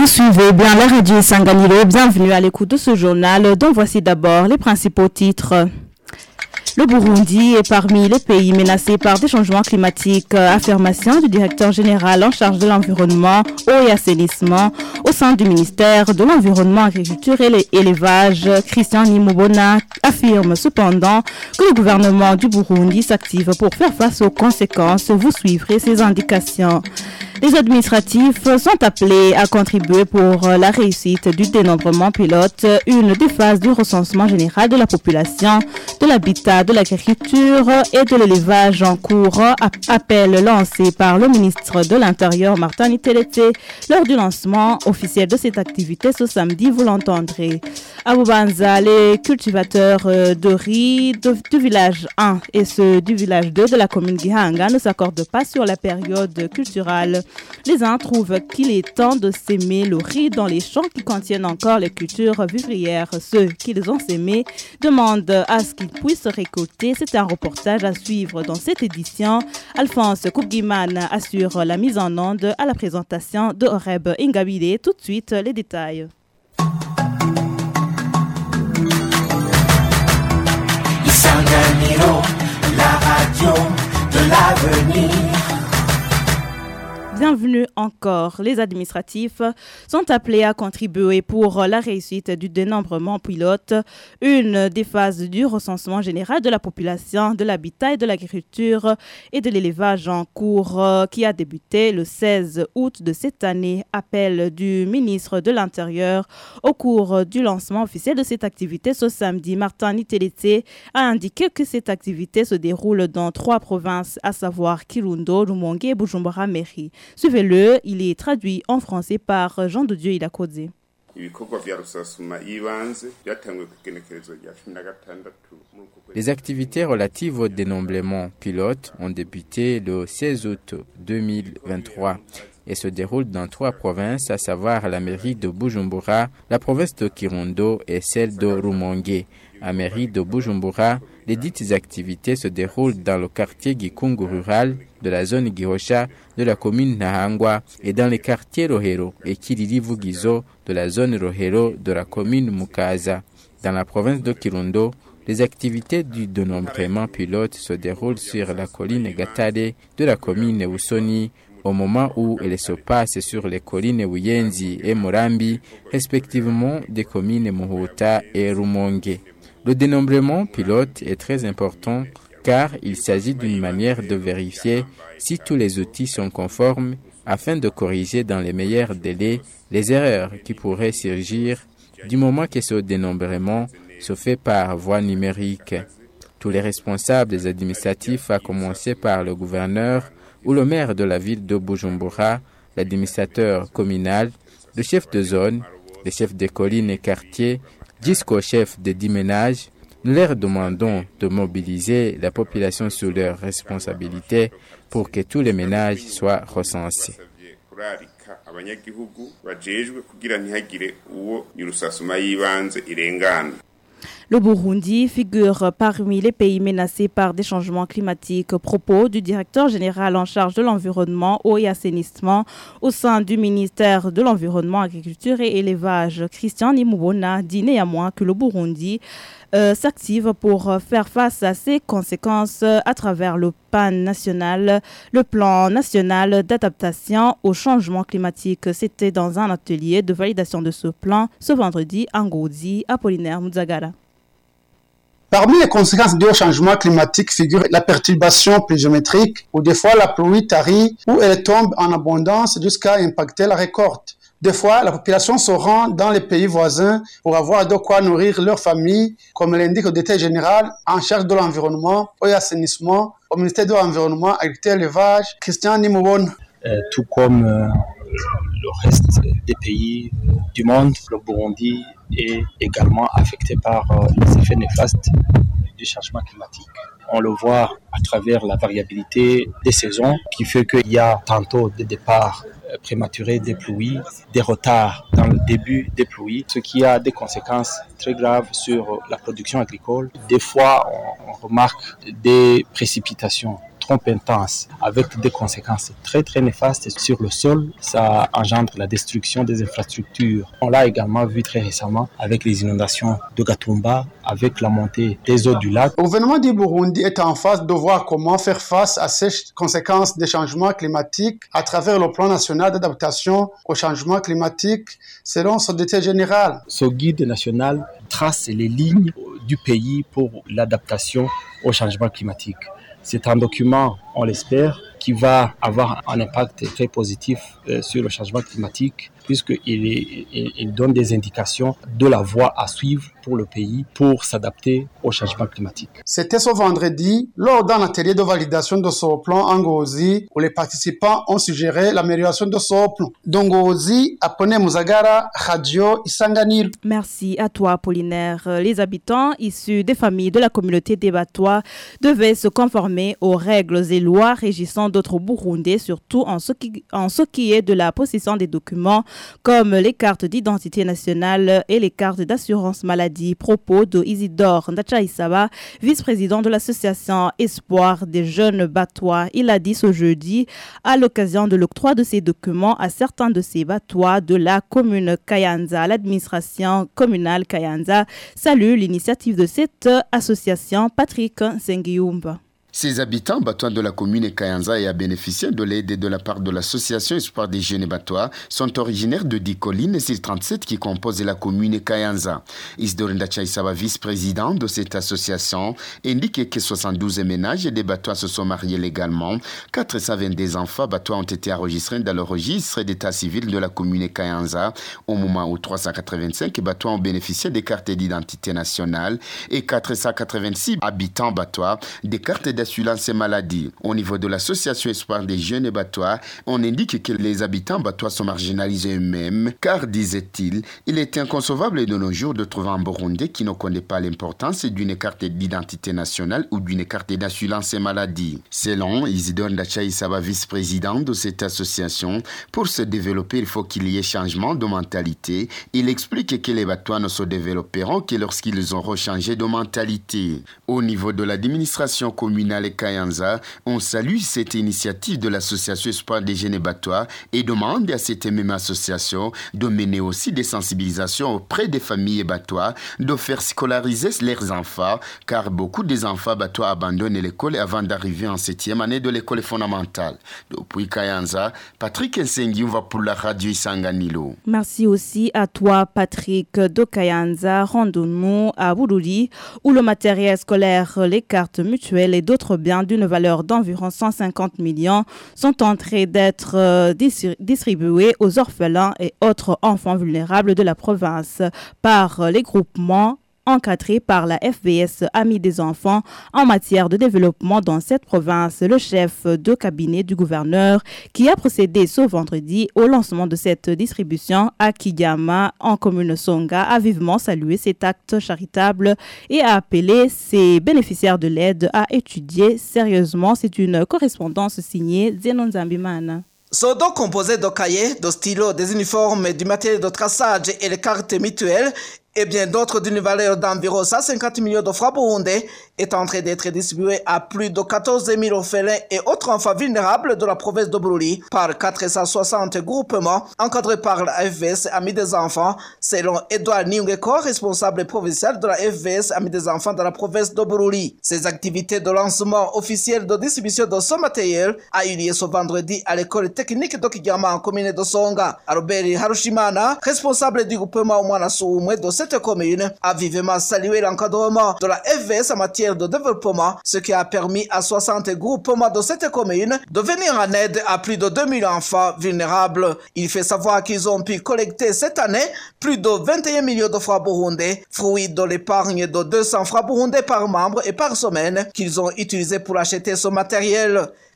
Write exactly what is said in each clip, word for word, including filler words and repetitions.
Vous suivez bien la radio Sanganiro, bienvenue à l'écoute de ce journal dont voici d'abord les principaux titres. Le Burundi est parmi les pays menacés par des changements climatiques. Affirmation du directeur général en charge de l'environnement, eau et assainissement au sein du ministère de l'Environnement, Agriculture et l'Élevage. Christian Nimubona affirme cependant que le gouvernement du Burundi s'active pour faire face aux conséquences. Vous suivrez ces indications. Les administratifs sont appelés à contribuer pour la réussite du dénombrement pilote, une des phases du recensement général de la population, de l'habitat, de l'agriculture et de l'élevage en cours. Appel lancé par le ministre de l'Intérieur, Martin Nitelete, lors du lancement officiel de cette activité ce samedi, vous l'entendrez. À Bubanza, les cultivateurs de riz de, du village un et ceux du village deux de la commune Gihanga ne s'accordent pas sur la période culturelle. Les uns trouvent qu'il est temps de s'aimer le riz dans les champs qui contiennent encore les cultures vivrières. Ceux qui les ont sémés demandent à ce qu'ils puissent récolter. C'est un reportage à suivre dans cette édition. Alphonse Koubguiman assure la mise en onde à la présentation de Horeb Ingabide. Tout de suite, les détails. Isanganiro, la radio de l'avenir. Bienvenue encore. Les administratifs sont appelés à contribuer pour la réussite du dénombrement pilote, une des phases du recensement général de la population, de l'habitat et de l'agriculture et de l'élevage en cours qui a débuté le seize août de cette année. Appel du ministre de l'Intérieur au cours du lancement officiel de cette activité ce samedi. Martin Nitelete a indiqué que cette activité se déroule dans trois provinces, à savoir Kirundo, Rumonge et Bujumbura-Mairie. Suivez-le, il est traduit en français par Jean de Dieu Ilakodze. Les activités relatives au dénombrement pilote ont débuté le seize août deux mille vingt-trois et se déroulent dans trois provinces, à savoir la mairie de Bujumbura, la province de Kirundo et celle de Rumonge. À la mairie de Bujumbura, les dites activités se déroulent dans le quartier Gikungu rural de la zone Gihosha de la commune Nahangwa et dans les quartiers Rohero et Kiriri-Vugizo de la zone Rohero de la commune Mukaza. Dans la province de Kirundo, les activités du dénombrement pilote se déroulent sur la colline Gatare de la commune Usoni, au moment où elles se passent sur les collines Wuyenzi et Morambi, respectivement des communes Muhuta et Rumonge. Le dénombrement pilote est très important car il s'agit d'une manière de vérifier si tous les outils sont conformes afin de corriger dans les meilleurs délais les erreurs qui pourraient surgir du moment que ce dénombrement se fait par voie numérique. Tous les responsables administratifs, à commencer par le gouverneur ou le maire de la ville de Bujumbura, l'administrateur communal, le chef de zone, les chefs de collines et quartiers, jusqu'au chef de dix ménages, nous leur demandons de mobiliser la population sous leurs responsabilités pour que tous les ménages soient recensés. Le Burundi figure parmi les pays menacés par des changements climatiques. Propos du directeur général en charge de l'environnement, eau et assainissement au sein du ministère de l'Environnement, Agriculture et Élevage. Christian Nimubona dit néanmoins que le Burundi euh, s'active pour faire face à ces conséquences à travers le P A N national, le plan national d'adaptation au changement climatique. C'était dans un atelier de validation de ce plan ce vendredi en Ngodi, Apollinaire Muzagara. Parmi les conséquences du changement climatique figure la perturbation pluviométrique, où des fois la pluie tarit, où elle tombe en abondance jusqu'à impacter la récolte. Des fois, la population se rend dans les pays voisins pour avoir de quoi nourrir leur famille, comme l'indique le directeur général en charge de l'environnement et l'assainissement au ministère de l'Environnement, Agriculture et l'Élevage, Christian Nimubona. Euh, tout comme euh, le reste des pays du monde, le Burundi est également affecté par euh, les effets néfastes du changement climatique. On le voit à travers la variabilité des saisons qui fait qu'il y a tantôt des départs prématurés des pluies, des retards dans le début des pluies, ce qui a des conséquences très graves sur la production agricole. Des fois, on, on remarque des précipitations trop intense, avec des conséquences très très néfastes sur le sol. Ça engendre la destruction des infrastructures. On l'a également vu très récemment avec les inondations de Gatumba, avec la montée des eaux du lac. Le gouvernement du Burundi est en phase de voir comment faire face à ces conséquences des changements climatiques à travers le plan national d'adaptation au changement climatique selon son directeur général. Ce guide national trace les lignes du pays pour l'adaptation au changement climatique. C'est un document, on l'espère, qui va avoir un impact très positif sur le changement climatique, puisqu'il il, il donne des indications de la voie à suivre pour le pays pour s'adapter au changement climatique. C'était ce vendredi, lors d'un atelier de validation de ce plan en Ngozi, où les participants ont suggéré l'amélioration de ce plan. Donc Ngozi, Apone Muzagara, Radio Isanganiro. Merci à toi, Apollinaire. Les habitants issus des familles de la communauté des Batois devaient se conformer aux règles et lois régissant d'autres Burundais, surtout en ce qui, en ce qui est de la possession des documents comme les cartes d'identité nationale et les cartes d'assurance maladie. Propos de Isidore Ndachaïsaba, vice-président de l'association Espoir des jeunes Batois. Il a dit ce jeudi à l'occasion de l'octroi de ces documents à certains de ces Batois de la commune Kayanza. L'administration communale Kayanza salue l'initiative de cette association. Patrick Sengiumba. Ces habitants batois de la commune Kayanza et à bénéficier de l'aide de la part de l'association Espoir des jeunes batois sont originaires de dix collines sur trente-sept qui composent la commune Kayanza. Isidore Ndachaïsaba, vice-président de cette association, indique que soixante-douze ménages des batois se sont mariés légalement. quatre cent vingt-deux enfants batois ont été enregistrés dans le registre d'état civil de la commune Kayanza, au moment où trois cent quatre-vingt-cinq batois ont bénéficié des cartes d'identité nationale et quatre cent quatre-vingt-six habitants batois des cartes d'assurance maladie. Au niveau de l'association Espoir des jeunes batois, on indique que les habitants batois sont marginalisés eux-mêmes, car, disait-il, il est inconcevable de nos jours de trouver un Burundais qui ne connaît pas l'importance d'une carte d'identité nationale ou d'une carte d'assurance maladie. Selon Isidore Ndachaïsaba, vice-président de cette association, pour se développer, il faut qu'il y ait changement de mentalité. Il explique que les batois ne se développeront que lorsqu'ils auront changé de mentalité. Au niveau de l'administration communale et Kayanza, on salue cette initiative de l'association Espoir des jeunes batois et demande à cette même association de mener aussi des sensibilisations auprès des familles batois, de faire scolariser leurs enfants, car beaucoup des enfants batois abandonnent l'école avant d'arriver en septième année de l'école fondamentale. Depuis Kayanza, Patrick Nsengi va pour la radio Isanganiro. Merci aussi à toi, Patrick de Kayanza. Rendons-nous à Bururi, où le matériel scolaire, les cartes mutuelles et d'autres biens d'une valeur d'environ cent cinquante millions sont en train d'être euh, distribués aux orphelins et autres enfants vulnérables de la province par euh, les groupements encadré par la F V S Amis des enfants en matière de développement dans cette province. Le chef de cabinet du gouverneur qui a procédé ce vendredi au lancement de cette distribution à Kigama en commune Songa a vivement salué cet acte charitable et a appelé ses bénéficiaires de l'aide à étudier sérieusement. C'est une correspondance signée Zenon Zambimana. Sont donc composés de cahiers, de stylos, des uniformes, du matériel de traçage et les cartes mutuelles et bien d'autres d'une valeur d'environ cent cinquante millions de francs burundais est en train d'être distribué à plus de quatorze mille orphelins et autres enfants vulnérables de la province de Bururi par quatre cent soixante groupements encadrés par la F V S Amis des enfants, selon Edouard Niungeko, responsable provincial de la F V S Amis des enfants de la province de Bururi. Ces activités de lancement officiel de distribution de ce matériel a eu lieu ce vendredi à l'école technique de Kigama en commune de Songa. Albert Harushimana, responsable du groupement Mwanasumwe de cette commune, a vivement salué l'encadrement de la F V S en matière de développement, ce qui a permis à soixante groupements de cette commune de venir en aide à plus de deux mille enfants vulnérables. Il fait savoir qu'ils ont pu collecter cette année plus de vingt et un millions de francs burundais, fruit de l'épargne de deux cents francs burundais par membre et par semaine qu'ils ont utilisé pour acheter ce matériel.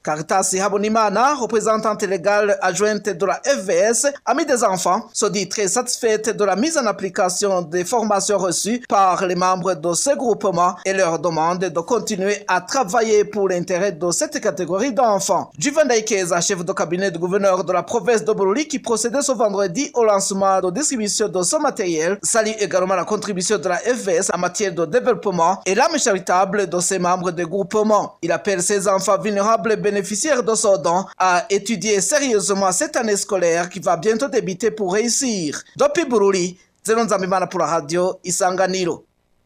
Caritas Habonimana, représentante légale adjointe de la F V S, amie des enfants, se dit très satisfaite de la mise en application des formations reçues par les membres de ce groupement et leur demande de continuer à travailler pour l'intérêt de cette catégorie d'enfants. Juvenal Keza, chef de cabinet du gouverneur de la province de Bururi, qui procédait ce vendredi au lancement de distribution de ce matériel, salue également la contribution de la F V S en matière de développement et l'âme charitable de ses membres de groupement. Il appelle ses enfants vulnérables bénéficiaires de ce don à étudier sérieusement cette année scolaire qui va bientôt débuter pour réussir. Depuis Bururi, Zenon Zambimana pour la radio Isanganiro.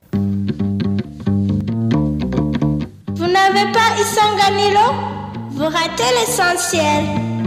Vous n'avez pas Isanganiro? Vous ratez l'essentiel.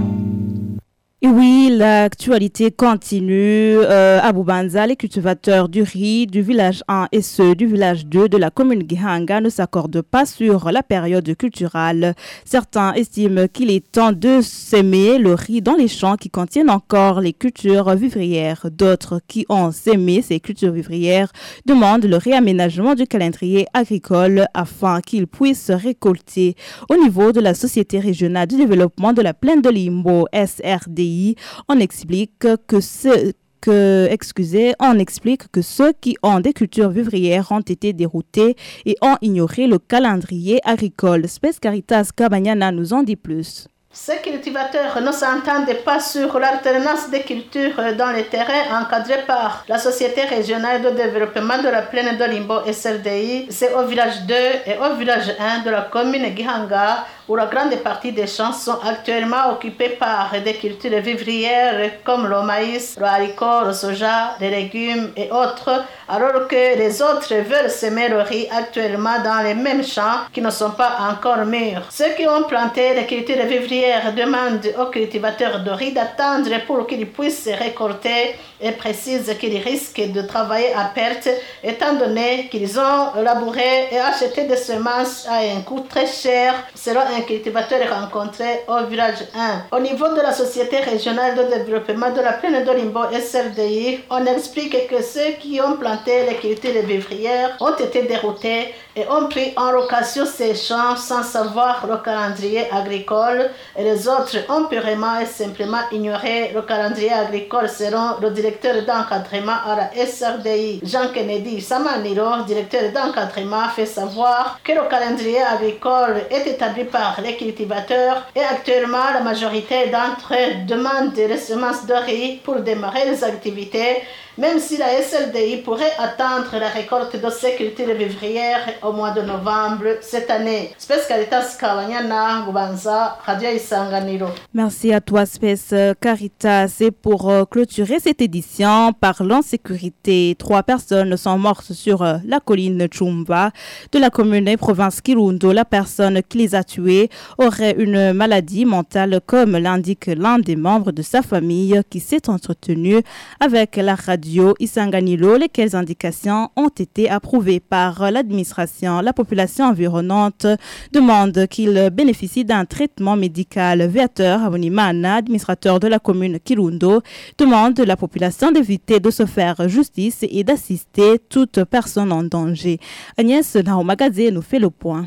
Et oui, l'actualité continue. Euh, à Bubanza, les cultivateurs du riz du village un et ceux du village deux de la commune Gihanga ne s'accordent pas sur la période culturelle. Certains estiment qu'il est temps de s'aimer le riz dans les champs qui contiennent encore les cultures vivrières. D'autres qui ont sémé ces cultures vivrières demandent le réaménagement du calendrier agricole afin qu'ils puissent récolter. Au niveau de la Société régionale de développement de la plaine de Limbo, S R D I, on explique que ce que, excusez, on explique que ceux qui ont des cultures vivrières ont été déroutés et ont ignoré le calendrier agricole. Spes Caritas Kabanyana nous en dit plus. Ces cultivateurs ne s'entendent pas sur l'alternance des cultures dans les terrains encadrés par la Société régionale de développement de la plaine de Limbo S R D I. C'est au village deux et au village un de la commune Gihanga où la grande partie des champs sont actuellement occupés par des cultures vivrières comme le maïs, le haricot, le soja, les légumes et autres, alors que les autres veulent semer le riz actuellement dans les mêmes champs qui ne sont pas encore mûrs. Ceux qui ont planté les cultures vivrières demandent aux cultivateurs de riz d'attendre pour qu'ils puissent récolter et précisent qu'ils risquent de travailler à perte étant donné qu'ils ont labouré et acheté des semences à un coût très cher selon un cultivateur rencontré au village un. Au niveau de la Société régionale de développement de la plaine de Limbo S R D I, on explique que ceux qui ont planté les cultures vivrières ont été déroutés et ont pris en location ces champs sans savoir le calendrier agricole et les autres ont purement et simplement ignoré le calendrier agricole selon le directeur d'encadrement à la S R D I. Jean-Kennedy Samaniro, directeur d'encadrement, fait savoir que le calendrier agricole est établi par les cultivateurs et actuellement la majorité d'entre eux demandent des semences de riz pour démarrer les activités, même si la S L D I pourrait attendre la récolte de ces cultures vivrières au mois de novembre cette année. Spes Caritas Kawanyana, Bubanza, Radio Isanganiro. Merci à toi, Spes Caritas. Et pour euh, clôturer cette édition, parlons sécurité. Trois personnes sont mortes sur euh, la colline Chumba de la commune et province Kirundo. La personne qui les a tués aurait une maladie mentale, comme l'indique l'un des membres de sa famille qui s'est entretenu avec la radio Isanganilo, lesquelles indications ont été approuvées par l'administration. La population environnante demande qu'il bénéficie d'un traitement médical. Viateur Avonimana, administrateur de la commune Kirundo, demande à la population d'éviter de se faire justice et d'assister toute personne en danger. Agnès Naomagadze nous fait le point.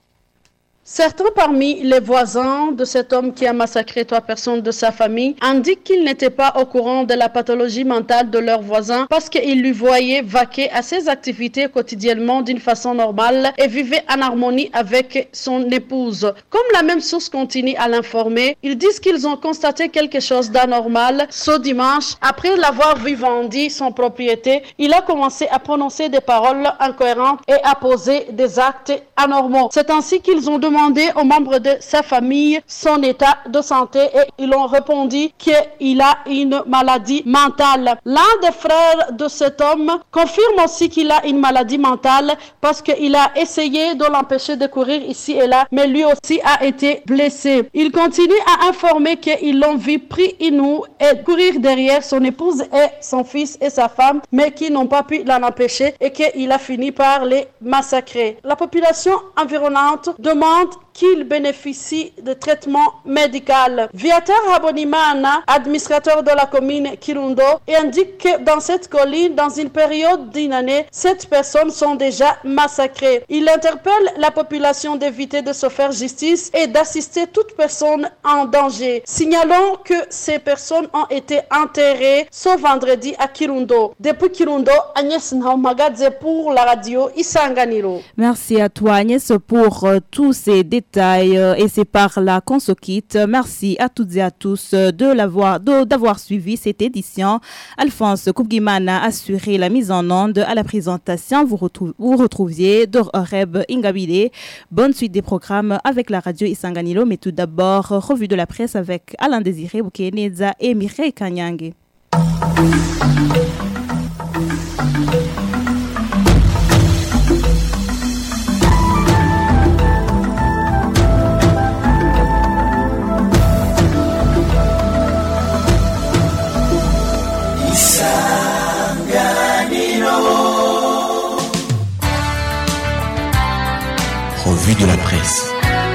Certains parmi les voisins de cet homme qui a massacré trois personnes de sa famille indiquent qu'ils n'étaient pas au courant de la pathologie mentale de leur voisin parce qu'ils lui voyaient vaquer à ses activités quotidiennement d'une façon normale et vivait en harmonie avec son épouse. Comme la même source continue à l'informer, ils disent qu'ils ont constaté quelque chose d'anormal ce dimanche. Après l'avoir vu vendu son propriété, il a commencé à prononcer des paroles incohérentes et à poser des actes anormaux. C'est ainsi qu'ils ont demandé aux membres de sa famille son état de santé et ils ont répondu qu'il a une maladie mentale. L'un des frères de cet homme confirme aussi qu'il a une maladie mentale parce qu'il a essayé de l'empêcher de courir ici et là, mais lui aussi a été blessé. Il continue à informer qu'ils l'ont vu pris inou et courir derrière son épouse et son fils et sa femme, mais qu'ils n'ont pas pu l'en empêcher et qu'il a fini par les massacrer. La population environnante demande qu'ils bénéficient de traitement médical. Viateur Habonimana, administrateur de la commune Kirundo, indique que dans cette colline, dans une période d'une année, sept personnes sont déjà massacrées. Il interpelle la population d'éviter de se faire justice et d'assister toute personne en danger. Signalons que ces personnes ont été enterrées ce vendredi à Kirundo. Depuis Kirundo, Agnès Naomagadze pour la radio Isanganiro. Merci à toi Agnès pour euh, tous ces détails euh, et c'est par là qu'on se quitte. Merci à toutes et à tous de l'avoir, de, d'avoir suivi cette édition. Alphonse Koubgimana a assuré la mise en onde à la présentation. Vous, retrou- vous retrouviez Dor Oreb Ingabide. Bonne suite des programmes avec la radio Isanganiro. Mais tout d'abord, revue de la presse avec Alain Désiré Boukeneza et Mireille Kanyange. Revue de la presse.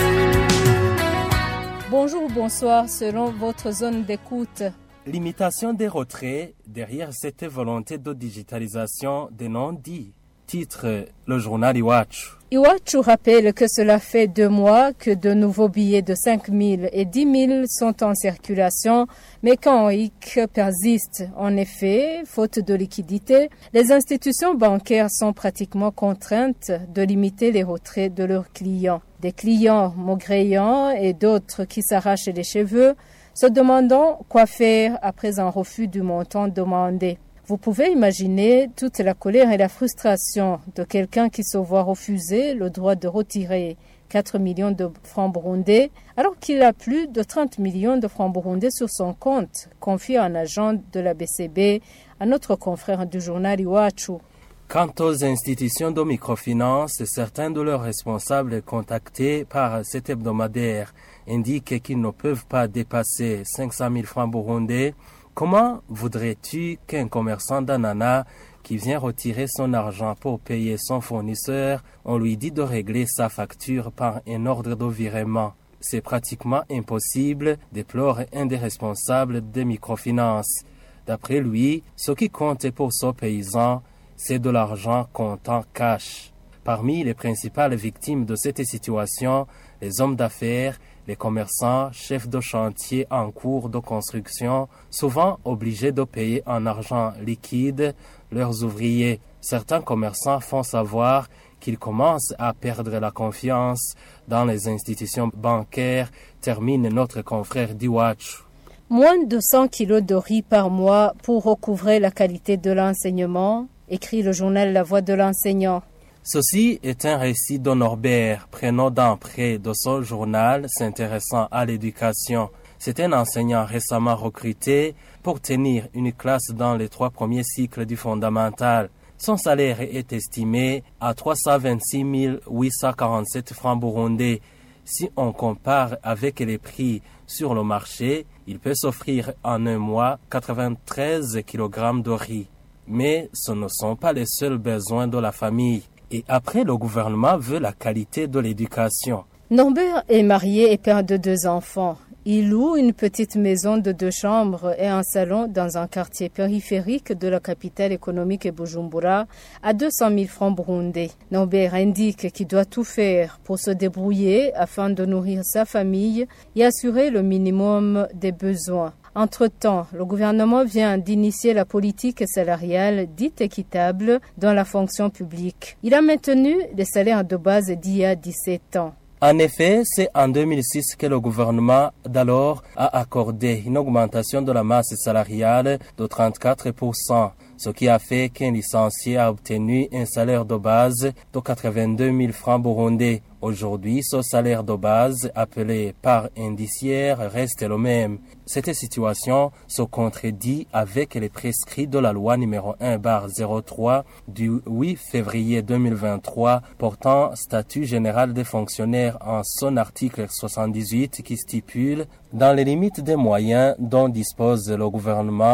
Bonjour ou bonsoir selon votre zone d'écoute. Limitation des retraits derrière cette volonté de digitalisation des non-dits. Titre le journal Iwachu. Iwachu rappelle que cela fait deux mois que de nouveaux billets de cinq mille et dix mille sont en circulation, mais quand I C persiste. En effet, faute de liquidité, les institutions bancaires sont pratiquement contraintes de limiter les retraits de leurs clients. Des clients maugréants et d'autres qui s'arrachent les cheveux, se demandant quoi faire après un refus du montant demandé. Vous pouvez imaginer toute la colère et la frustration de quelqu'un qui se voit refuser le droit de retirer quatre millions de francs burundais alors qu'il a plus de trente millions de francs burundais sur son compte, confié à un agent de la B C B à notre confrère du journal Iwachu. Quant aux institutions de microfinance, certains de leurs responsables contactés par cet hebdomadaire indiquent qu'ils ne peuvent pas dépasser cinq cent mille francs burundais. Comment voudrais-tu qu'un commerçant d'ananas qui vient retirer son argent pour payer son fournisseur, on lui dit de régler sa facture par un ordre de virement? C'est pratiquement impossible, déplore un des responsables des microfinances. D'après lui, ce qui compte pour ce paysan, c'est de l'argent comptant cash. Parmi les principales victimes de cette situation, les hommes d'affaires, les commerçants, chefs de chantier en cours de construction, souvent obligés de payer en argent liquide leurs ouvriers. Certains commerçants font savoir qu'ils commencent à perdre la confiance dans les institutions bancaires, termine notre confrère d'Iwachu. Moins de cent kilos de riz par mois pour recouvrer la qualité de l'enseignement, écrit le journal La Voix de l'enseignant. Ceci est un récit de Norbert, prenant d'un prêt de son journal s'intéressant à l'éducation. C'est un enseignant récemment recruté pour tenir une classe dans les trois premiers cycles du fondamental. Son salaire est estimé à trois cent vingt-six mille huit cent quarante-sept francs burundais. Si on compare avec les prix sur le marché, il peut s'offrir en un mois quatre-vingt-treize kilogrammes de riz. Mais ce ne sont pas les seuls besoins de la famille. Et après, le gouvernement veut la qualité de l'éducation. Norbert est marié et père de deux enfants. Il loue une petite maison de deux chambres et un salon dans un quartier périphérique de la capitale économique Bujumbura à deux cent mille francs burundais. Norbert indique qu'il doit tout faire pour se débrouiller afin de nourrir sa famille et assurer le minimum des besoins. Entre-temps, le gouvernement vient d'initier la politique salariale dite équitable dans la fonction publique. Il a maintenu les salaires de base d'il y a dix-sept ans. En effet, c'est en deux mille six que le gouvernement d'alors a accordé une augmentation de la masse salariale de trente-quatre pour cent, ce qui a fait qu'un licencié a obtenu un salaire de base de quatre-vingt-deux mille francs burundais. Aujourd'hui, ce salaire de base, appelé par indiciaire, reste le même. Cette situation se contredit avec les prescrits de la loi numéro un barre zéro trois du huit février deux mille vingt-trois portant statut général des fonctionnaires en son article soixante-dix-huit qui stipule, dans les limites des moyens dont dispose le gouvernement,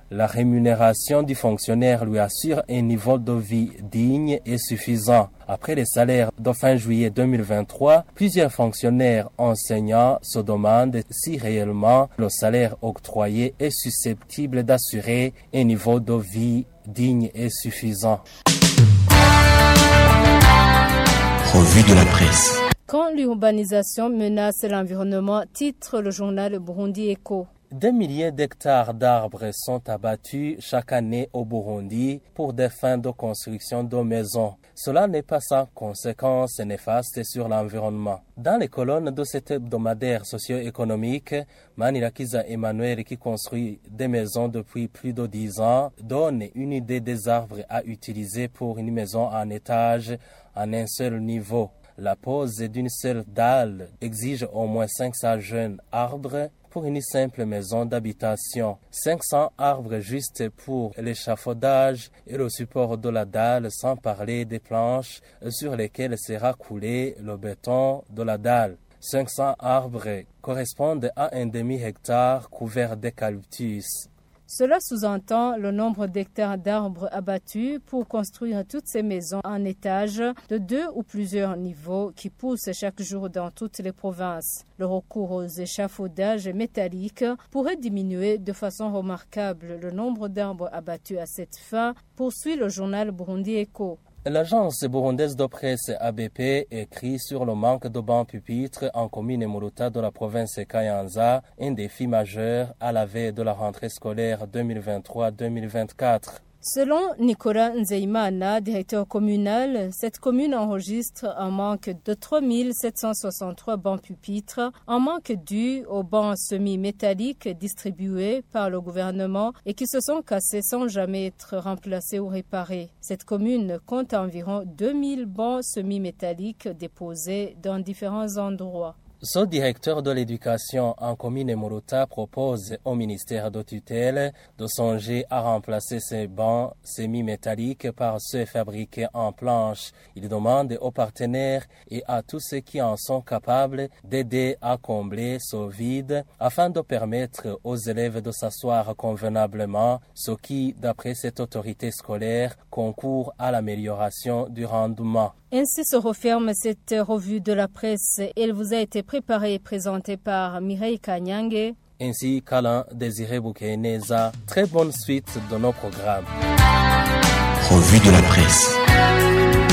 La rémunération du fonctionnaire lui assure un niveau de vie digne et suffisant. Après les salaires de fin juillet deux mille vingt-trois, plusieurs fonctionnaires enseignants se demandent si réellement le salaire octroyé est susceptible d'assurer un niveau de vie digne et suffisant. Revue de la presse. Quand l'urbanisation menace l'environnement, titre le journal Burundi Echo. Des milliers d'hectares d'arbres sont abattus chaque année au Burundi pour des fins de construction de maisons. Cela n'est pas sans conséquences néfastes sur l'environnement. Dans les colonnes de cet hebdomadaire socio-économique, Manirakiza Emmanuel, qui construit des maisons depuis plus de dix ans, donne une idée des arbres à utiliser pour une maison en étage en un seul niveau. La pose d'une seule dalle exige au moins cinq cents jeunes arbres pour une simple maison d'habitation. cinq cents arbres juste pour l'échafaudage et le support de la dalle, sans parler des planches sur lesquelles sera coulé le béton de la dalle. cinq cents arbres correspondent à un demi-hectare couvert d'eucalyptus. Cela sous-entend le nombre d'hectares d'arbres abattus pour construire toutes ces maisons en étage de deux ou plusieurs niveaux qui poussent chaque jour dans toutes les provinces. Le recours aux échafaudages métalliques pourrait diminuer de façon remarquable le nombre d'arbres abattus à cette fin, poursuit le journal Burundi Echo. L'agence burundaise de presse A B P écrit sur le manque de bancs pupitres en commune Muruta de la province Kayanza, un défi majeur à la veille de la rentrée scolaire deux mille vingt-trois deux mille vingt-quatre. Selon Nicolas Nzeimana, directeur communal, cette commune enregistre un manque de trois mille sept cent soixante-trois bancs pupitres, un manque dû aux bancs semi-métalliques distribués par le gouvernement et qui se sont cassés sans jamais être remplacés ou réparés. Cette commune compte environ deux mille bancs semi-métalliques déposés dans différents endroits. Ce directeur de l'éducation en commune Muruta propose au ministère de tutelle de songer à remplacer ces bancs semi-métalliques par ceux fabriqués en planche. Il demande aux partenaires et à tous ceux qui en sont capables d'aider à combler ce vide afin de permettre aux élèves de s'asseoir convenablement, ce qui, d'après cette autorité scolaire, concourt à l'amélioration du rendement. Ainsi se referme cette revue de la presse. Elle vous a été préparée et présentée par Mireille Kanyange ainsi qu'Alain Désiré Boukeneza. Très bonne suite de nos programmes. Revue de la presse.